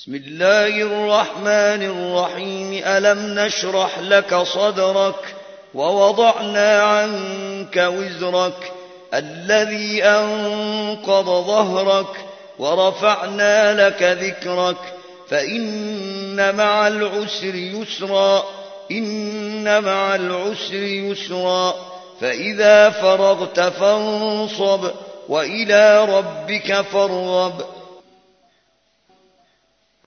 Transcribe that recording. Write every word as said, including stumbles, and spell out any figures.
بسم الله الرحمن الرحيم. ألم نشرح لك صدرك ووضعنا عنك وزرك الذي أنقض ظهرك ورفعنا لك ذكرك فإن مع العسر يسرا إن مع العسر يسرا فإذا فرغت فانصب وإلى ربك فارغب.